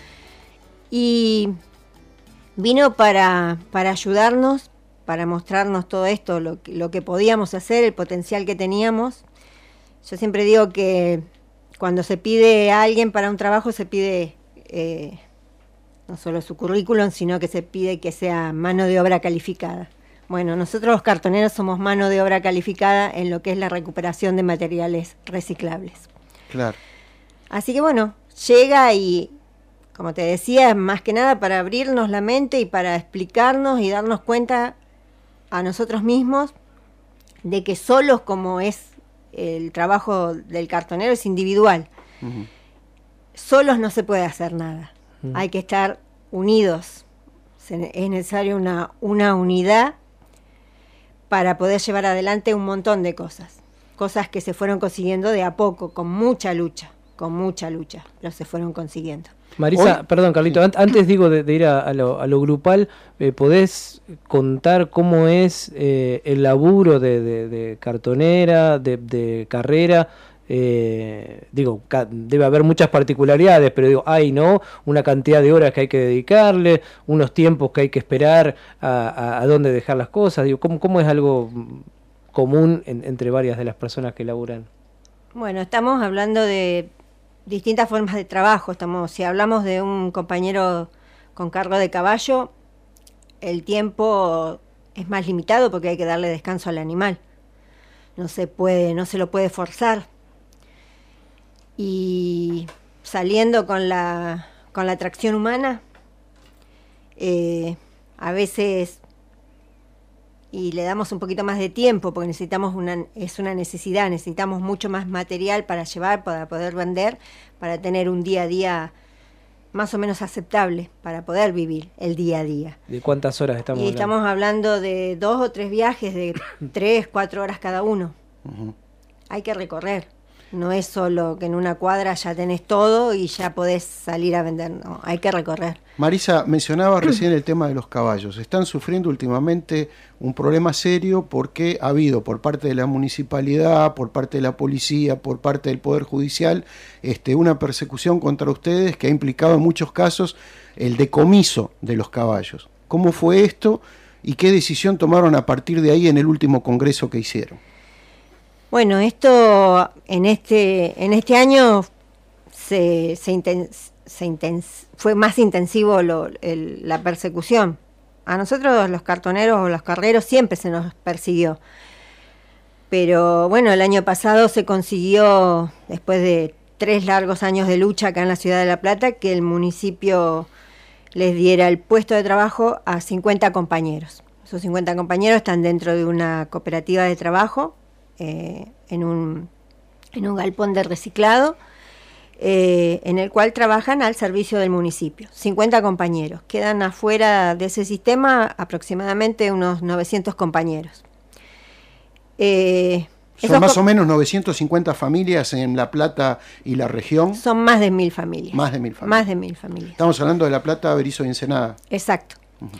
Y vino para ayudarnos, para mostrarnos todo esto, lo que podíamos hacer, el potencial que teníamos. Yo siempre digo que cuando se pide a alguien para un trabajo, se pide no solo su currículum, sino que se pide que sea mano de obra calificada. Bueno, nosotros los cartoneros somos mano de obra calificada en lo que es la recuperación de materiales reciclables. Claro. Así que bueno, llega y, como te decía, más que nada para abrirnos la mente y para explicarnos y darnos cuenta a nosotros mismos de que solos, como es el trabajo del cartonero, es individual. Solos no se puede hacer nada. Hay que estar unidos. Es necesaria una unidad para poder llevar adelante un montón de cosas que se fueron consiguiendo de a poco, con mucha lucha, los se fueron consiguiendo. Marisa, perdón Carlito, antes digo de ir a lo grupal, ¿podés contar cómo es el laburo de cartonera, de carrera? Debe haber muchas particularidades, pero hay una cantidad de horas que hay que dedicarle, unos tiempos que hay que esperar a dónde dejar las cosas. ¿Cómo es algo común entre varias de las personas que laburan? Bueno, estamos hablando de distintas formas de trabajo. Si hablamos de un compañero con cargo de caballo, el tiempo es más limitado porque hay que darle descanso al animal. No se lo puede forzar. Y saliendo con la tracción humana, a veces, y le damos un poquito más de tiempo porque es una necesidad, necesitamos mucho más material para llevar, para poder vender, para tener un día a día más o menos aceptable, para poder vivir el día a día. ¿De cuántas horas estamos hablando? Estamos hablando de 2 o 3 viajes de 3, 4 horas cada uno. Hay que recorrer. No es solo que en una cuadra ya tenés todo y ya podés salir a vender, no, hay que recorrer. Marisa, mencionabas recién el tema de los caballos. Están sufriendo últimamente un problema serio porque ha habido por parte de la municipalidad, por parte de la policía, por parte del Poder Judicial, una persecución contra ustedes que ha implicado en muchos casos el decomiso de los caballos. ¿Cómo fue esto y qué decisión tomaron a partir de ahí en el último congreso que hicieron? Bueno, esto en este año fue más intensivo la persecución. A nosotros los cartoneros o los carreros siempre se nos persiguió. Pero bueno, el año pasado se consiguió, después de 3 largos años de lucha acá en la ciudad de La Plata, que el municipio les diera el puesto de trabajo a 50 compañeros. Esos 50 compañeros están dentro de una cooperativa de trabajo, en un galpón de reciclado, en el cual trabajan al servicio del municipio. 50 compañeros. Quedan afuera de ese sistema aproximadamente unos 900 compañeros. Son más o menos 950 familias en La Plata y la región. Son más de 1000 familias. Más de 1000 familias. Más de 1000 familias. Estamos hablando de La Plata, Berisso y Ensenada. Exacto.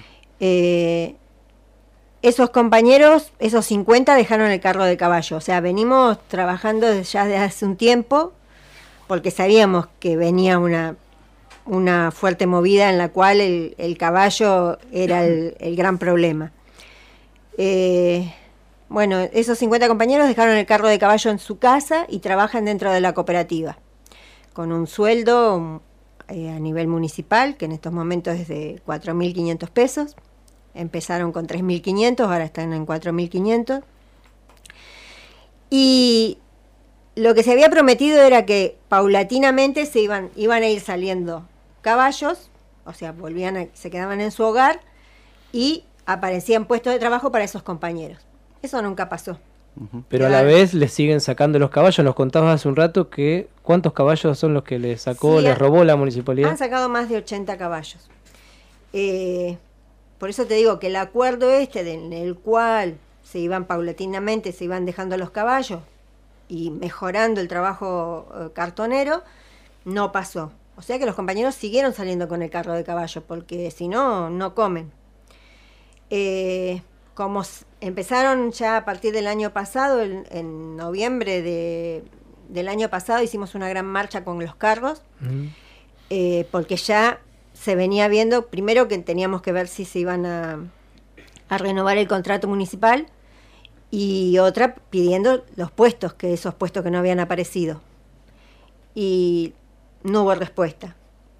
Esos compañeros, esos 50 dejaron el carro de caballo. O sea, venimos trabajando ya desde hace un tiempo porque sabíamos que venía una fuerte movida en la cual el caballo era el gran problema. Bueno, esos 50 compañeros dejaron el carro de caballo en su casa y trabajan dentro de la cooperativa, con un sueldo a nivel municipal, que en estos momentos es de 4.500 pesos. Empezaron con 3.500, ahora están en 4.500. Y lo que se había prometido era que paulatinamente se iban a ir saliendo caballos, o sea, se quedaban en su hogar y aparecían puestos de trabajo para esos compañeros. Eso nunca pasó. Pero a la vez les siguen sacando los caballos. Nos contabas hace un rato que ¿cuántos caballos son los que les sacó, Sí, les robó la municipalidad? Han sacado más de 80 caballos. Por eso te digo que el acuerdo en el cual se iban paulatinamente, se iban dejando los caballos y mejorando el trabajo cartonero, no pasó. O sea que los compañeros siguieron saliendo con el carro de caballo, porque si no, no comen. Como empezaron ya a partir del año pasado, en noviembre del año pasado hicimos una gran marcha con los carros, porque ya se venía viendo, primero que teníamos que ver si se iban a renovar el contrato municipal, y otra pidiendo los puestos, que esos puestos que no habían aparecido. Y no hubo respuesta.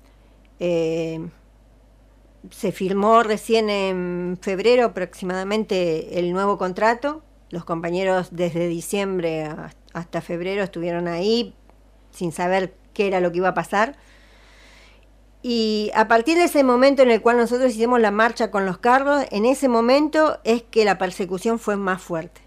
Se firmó recién en febrero aproximadamente el nuevo contrato. Los compañeros desde diciembre hasta febrero estuvieron ahí sin saber qué era lo que iba a pasar. Y a partir de ese momento en el cual nosotros hicimos la marcha con los carros, en ese momento es que la persecución fue más fuerte.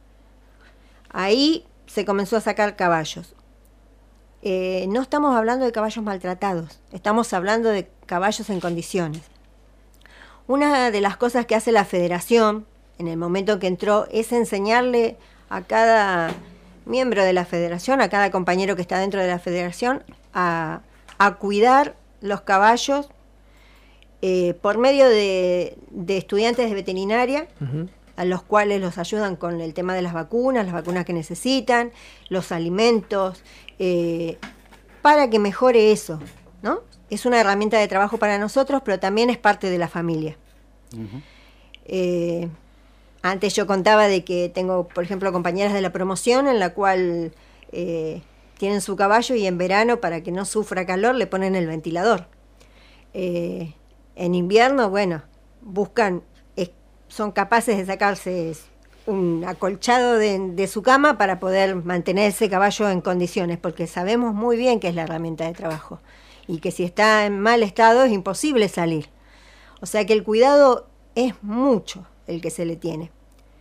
Ahí se comenzó a sacar caballos. No estamos hablando de caballos maltratados, estamos hablando de caballos en condiciones. Una de las cosas que hace la federación en el momento que entró es enseñarle a cada miembro de la federación, a cada compañero que está dentro de la federación, a cuidar los caballos por medio de estudiantes de veterinaria, a los cuales los ayudan con el tema de las vacunas que necesitan, los alimentos, para que mejore eso, ¿no? Es una herramienta de trabajo para nosotros, pero también es parte de la familia. Antes yo contaba de que tengo, por ejemplo, compañeras de la promoción en la cual tienen su caballo y en verano, para que no sufra calor, le ponen el ventilador. En invierno, bueno, son capaces de sacarse un acolchado de su cama para poder mantener ese caballo en condiciones, porque sabemos muy bien que es la herramienta de trabajo y que si está en mal estado es imposible salir. O sea que el cuidado es mucho el que se le tiene.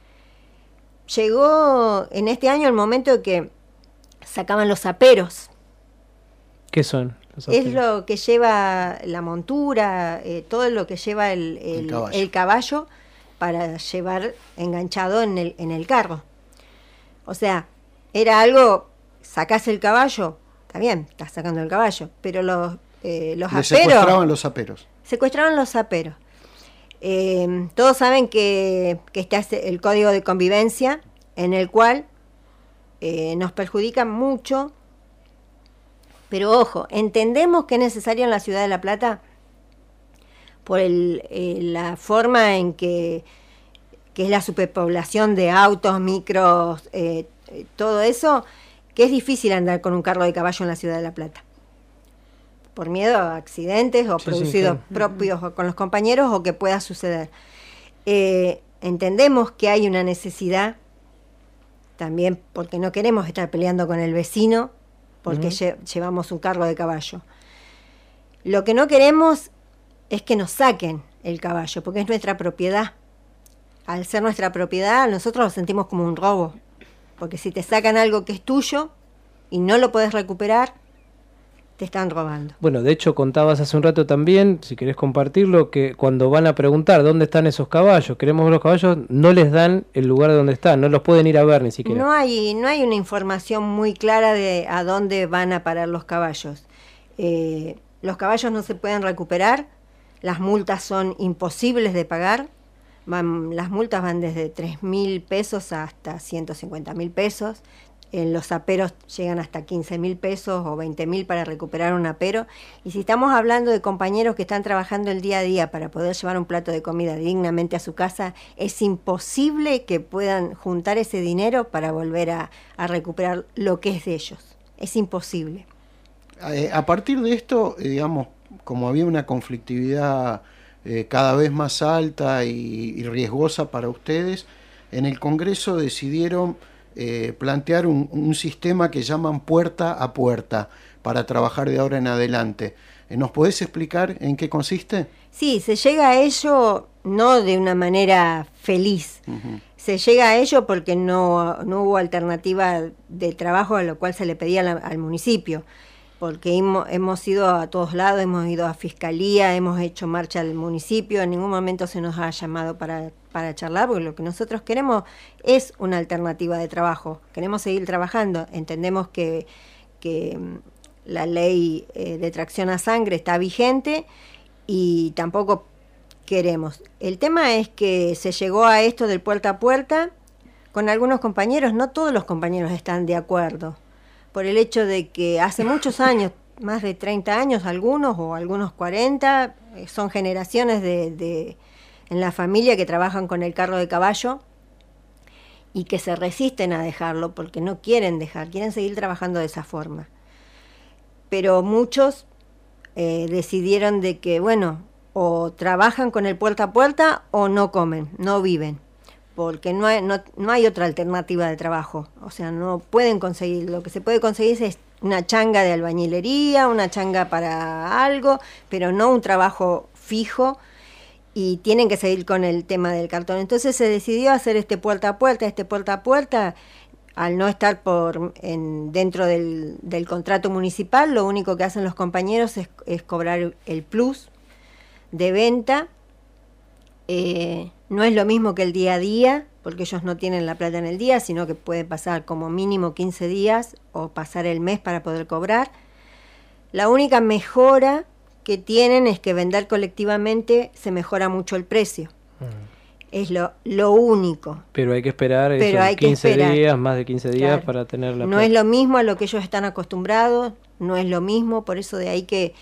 Llegó en este año el momento que sacaban los aperos. ¿Qué son? Es lo que lleva la montura, todo lo que lleva el caballo para llevar enganchado en el carro. O sea, era algo, sacás el caballo, está bien, estás sacando el caballo, pero los aperos... Secuestraban los aperos. Secuestraban los aperos. Todos saben que está el código de convivencia, en el cual nos perjudica mucho, pero ojo, entendemos que es necesario en la ciudad de La Plata por la forma en que es la superpoblación de autos, micros, todo eso, que es difícil andar con un carro de caballo en la ciudad de La Plata. Por miedo a accidentes o producidos propios con los compañeros o que pueda suceder. Entendemos que hay una necesidad, también porque no queremos estar peleando con el vecino, porque llevamos un carro de caballo. Lo que no queremos es que nos saquen el caballo, porque es nuestra propiedad. Al ser nuestra propiedad, nosotros lo sentimos como un robo, porque si te sacan algo que es tuyo y no lo podés recuperar, te están robando. Bueno, de hecho contabas hace un rato también, si querés compartirlo, que cuando van a preguntar dónde están esos caballos, queremos ver los caballos, no les dan el lugar de donde están, no los pueden ir a ver ni siquiera. No hay una información muy clara de a dónde van a parar los caballos. Los caballos no se pueden recuperar, las multas son imposibles de pagar, las multas van desde 3.000 pesos hasta 150.000 pesos. En los aperos llegan hasta 15.000 pesos o 20.000 para recuperar un apero. Y si estamos hablando de compañeros que están trabajando el día a día para poder llevar un plato de comida dignamente a su casa, es imposible que puedan juntar ese dinero para volver a recuperar lo que es de ellos. Es imposible. A partir de esto, digamos, como había una conflictividad cada vez más alta y riesgosa para ustedes, en el Congreso decidieron plantear un sistema que llaman puerta a puerta para trabajar de ahora en adelante. ¿Nos podés explicar en qué consiste? Sí, se llega a ello no de una manera feliz. Se llega a ello porque no hubo alternativa de trabajo a lo cual se le pedía al municipio. Porque hemos ido a todos lados, hemos ido a Fiscalía, hemos hecho marcha al municipio, en ningún momento se nos ha llamado para charlar, porque lo que nosotros queremos es una alternativa de trabajo, queremos seguir trabajando, entendemos que la ley de tracción a sangre está vigente y tampoco queremos. El tema es que se llegó a esto del puerta a puerta con algunos compañeros, no todos los compañeros están de acuerdo, por el hecho de que hace muchos años, más de 30 años algunos o algunos 40, son generaciones en la familia que trabajan con el carro de caballo y que se resisten a dejarlo porque no quieren dejar, quieren seguir trabajando de esa forma. Pero muchos decidieron de que, bueno, o trabajan con el puerta a puerta o no comen, no viven. Porque no hay otra alternativa de trabajo, o sea, no pueden conseguir, lo que se puede conseguir es una changa de albañilería, una changa para algo, pero no un trabajo fijo, y tienen que seguir con el tema del cartón. Entonces se decidió hacer este puerta a puerta, al no estar dentro del contrato municipal, lo único que hacen los compañeros es cobrar el plus de venta. No es lo mismo que el día a día, porque ellos no tienen la plata en el día, sino que puede pasar como mínimo 15 días o pasar el mes para poder cobrar. La única mejora que tienen es que vender colectivamente se mejora mucho el precio. Es lo único. Pero hay que esperar esos 15 días, más de 15 días, claro, para tener la plata. No es lo mismo a lo que ellos están acostumbrados, no es lo mismo, por eso de ahí que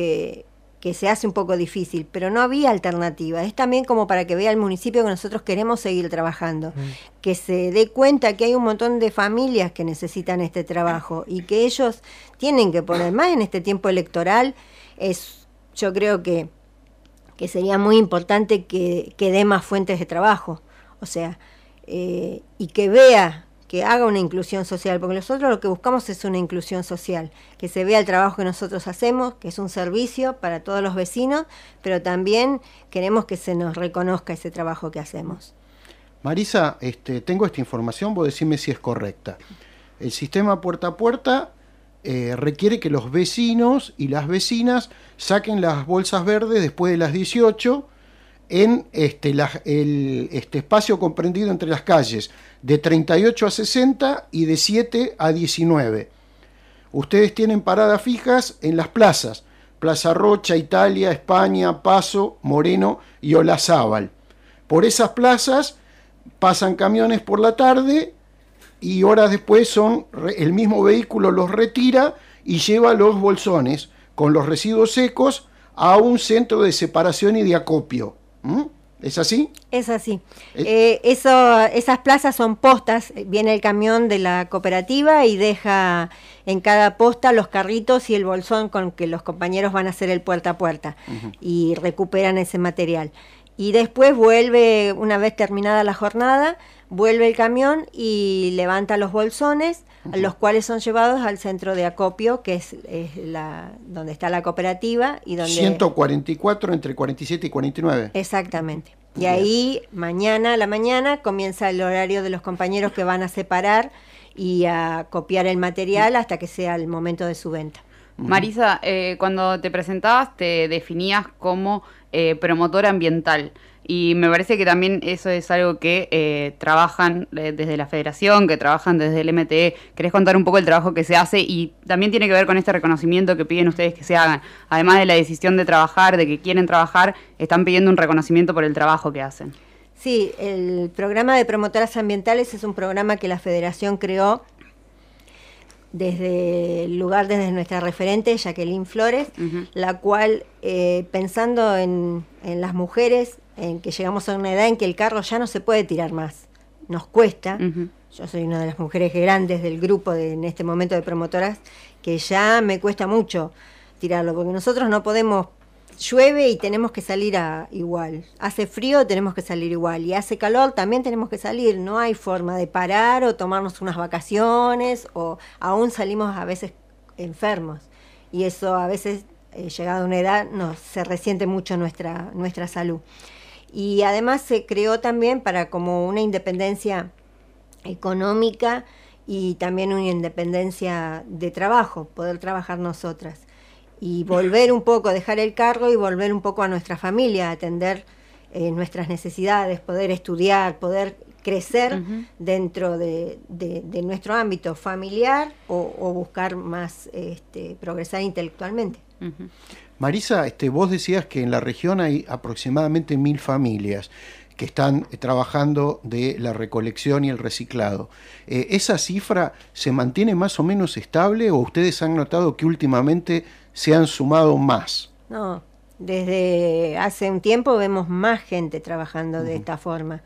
se hace un poco difícil, pero no había alternativa. Es también como para que vea el municipio que nosotros queremos seguir trabajando, que se dé cuenta que hay un montón de familias que necesitan este trabajo y que ellos tienen que poner más en este tiempo electoral. Yo creo que sería muy importante que dé más fuentes de trabajo, o sea, y que vea, que haga una inclusión social, porque nosotros lo que buscamos es una inclusión social, que se vea el trabajo que nosotros hacemos, que es un servicio para todos los vecinos, pero también queremos que se nos reconozca ese trabajo que hacemos. Marisa, tengo esta información, vos decime si es correcta. El sistema puerta a puerta requiere que los vecinos y las vecinas saquen las bolsas verdes después de las 18 en el espacio comprendido entre las calles de 38 a 60 y de 7 a 19. Ustedes tienen paradas fijas en las plazas: Plaza Rocha, Italia, España, Paso, Moreno y Olazábal. Por esas plazas pasan camiones por la tarde y horas después el mismo vehículo los retira y lleva los bolsones con los residuos secos a un centro de separación y de acopio. ¿Es así? Es así. Esas plazas son postas. Viene el camión de la cooperativa y deja en cada posta los carritos y el bolsón con que los compañeros van a hacer el puerta a puerta y recuperan ese material. Y después vuelve, una vez terminada la jornada, vuelve el camión y levanta los bolsones, los cuales son llevados al centro de acopio, que es donde está la cooperativa. Y donde 144 entre 47 y 49. Exactamente. Y ahí, a la mañana, comienza el horario de los compañeros que van a separar y a copiar el material hasta que sea el momento de su venta. Marisa, cuando te presentabas te definías como promotora ambiental. Y me parece que también eso es algo que trabajan desde la Federación, que trabajan desde el MTE. ¿Querés contar un poco el trabajo que se hace? Y también tiene que ver con este reconocimiento que piden ustedes que se hagan. Además de la decisión de trabajar, de que quieren trabajar, están pidiendo un reconocimiento por el trabajo que hacen. Sí, el programa de promotoras ambientales es un programa que la Federación creó desde nuestra referente, Jacqueline Flores, la cual, pensando en las mujeres, en que llegamos a una edad en que el carro ya no se puede tirar más, nos cuesta. Yo soy una de las mujeres grandes del grupo en este momento de promotoras, que ya me cuesta mucho tirarlo, porque nosotros no podemos, llueve y tenemos que salir igual, hace frío, tenemos que salir igual, y hace calor, también tenemos que salir, no hay forma de parar o tomarnos unas vacaciones, o aún salimos a veces enfermos, y eso a veces, llegada a una edad, se resiente mucho nuestra salud. Y además se creó también para como una independencia económica y también una independencia de trabajo, poder trabajar nosotras. Y volver un poco, dejar el cargo y volver un poco a nuestra familia, atender nuestras necesidades, poder estudiar, poder crecer dentro de nuestro ámbito familiar o buscar más progresar intelectualmente. Marisa, vos decías que en la región hay aproximadamente 1000 familias que están trabajando de la recolección y el reciclado. ¿Esa cifra se mantiene más o menos estable o ustedes han notado que últimamente se han sumado más? No, desde hace un tiempo vemos más gente trabajando de esta forma,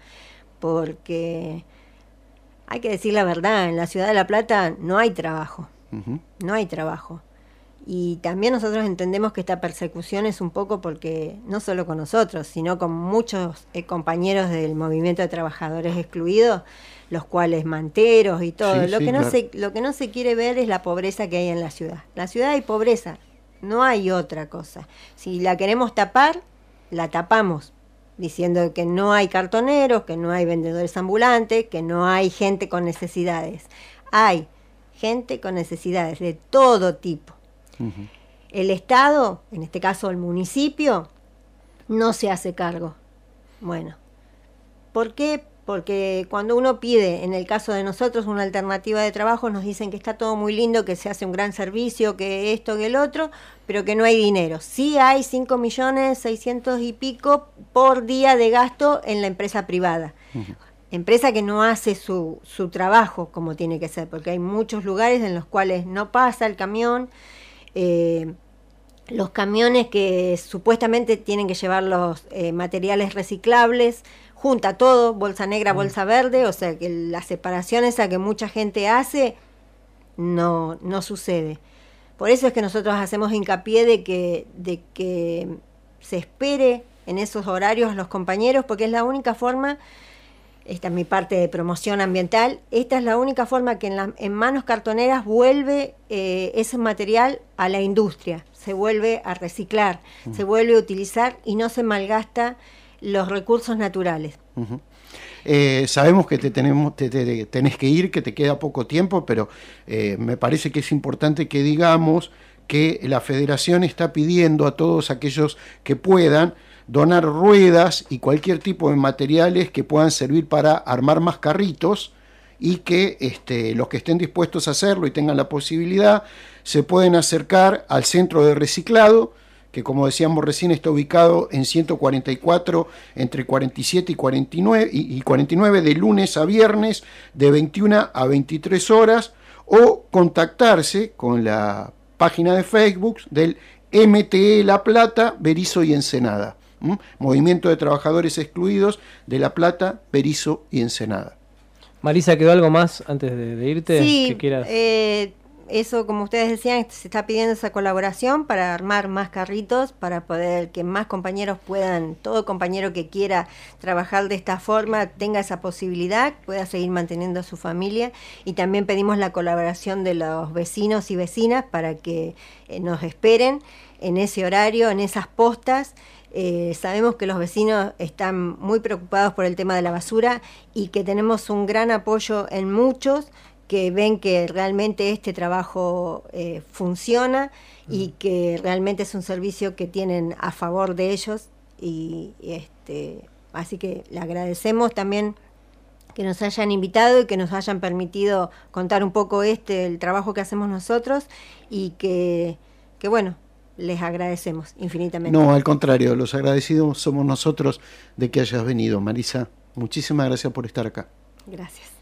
porque hay que decir la verdad, en la ciudad de La Plata no hay trabajo, no hay trabajo. Y también nosotros entendemos que esta persecución es un poco porque, no solo con nosotros, sino con muchos compañeros del movimiento de trabajadores excluidos, los cuales manteros y todo. Sí, lo que no se quiere ver es la pobreza que hay en la ciudad. La ciudad hay pobreza, no hay otra cosa. Si la queremos tapar, la tapamos, diciendo que no hay cartoneros, que no hay vendedores ambulantes, que no hay gente con necesidades. Hay gente con necesidades de todo tipo. El Estado, en este caso el municipio, no se hace cargo. Bueno, ¿por qué? Porque cuando uno pide, en el caso de nosotros, una alternativa de trabajo, nos dicen que está todo muy lindo, que se hace un gran servicio, que esto, que el otro, pero que no hay dinero. Sí hay 5.600.000 y pico por día de gasto en la empresa privada. Empresa que no hace su trabajo como tiene que ser, porque hay muchos lugares en los cuales no pasa el camión. Los camiones que supuestamente tienen que llevar los materiales reciclables, junta todo, bolsa negra, bolsa verde, o sea que la separación esa que mucha gente hace no sucede. Por eso es que nosotros hacemos hincapié de que se espere en esos horarios a los compañeros, porque es la única forma. Esta es mi parte de promoción ambiental. Esta es la única forma que en manos cartoneras vuelve ese material a la industria, se vuelve a reciclar, se vuelve a utilizar y no se malgasta los recursos naturales. Sabemos que te tenés que ir, que te queda poco tiempo, pero me parece que es importante que digamos que la Federación está pidiendo a todos aquellos que puedan donar ruedas y cualquier tipo de materiales que puedan servir para armar más carritos, y que los que estén dispuestos a hacerlo y tengan la posibilidad se pueden acercar al centro de reciclado, que como decíamos recién está ubicado en 144 entre 47 y 49 de lunes a viernes de 21 a 23 horas, o contactarse con la página de Facebook del MTE La Plata, Berisso y Ensenada. Movimiento de Trabajadores Excluidos de La Plata, Berisso y Ensenada. Marisa, ¿quedó algo más antes de irte? Sí, que quieras. Eso, como ustedes decían, se está pidiendo esa colaboración para armar más carritos, para poder que más compañeros puedan, todo compañero que quiera trabajar de esta forma tenga esa posibilidad, pueda seguir manteniendo a su familia. Y también pedimos la colaboración de los vecinos y vecinas para que nos esperen en ese horario, en esas postas. Sabemos que los vecinos están muy preocupados por el tema de la basura y que tenemos un gran apoyo en muchos que ven que realmente este trabajo funciona y que realmente es un servicio que tienen a favor de ellos así que le agradecemos también que nos hayan invitado y que nos hayan permitido contar un poco el trabajo que hacemos nosotros y que bueno, les agradecemos infinitamente. No, al contrario, los agradecidos somos nosotros de que hayas venido, Marisa. Muchísimas gracias por estar acá. Gracias.